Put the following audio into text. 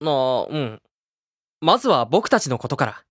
うん。まずは僕たちのことから。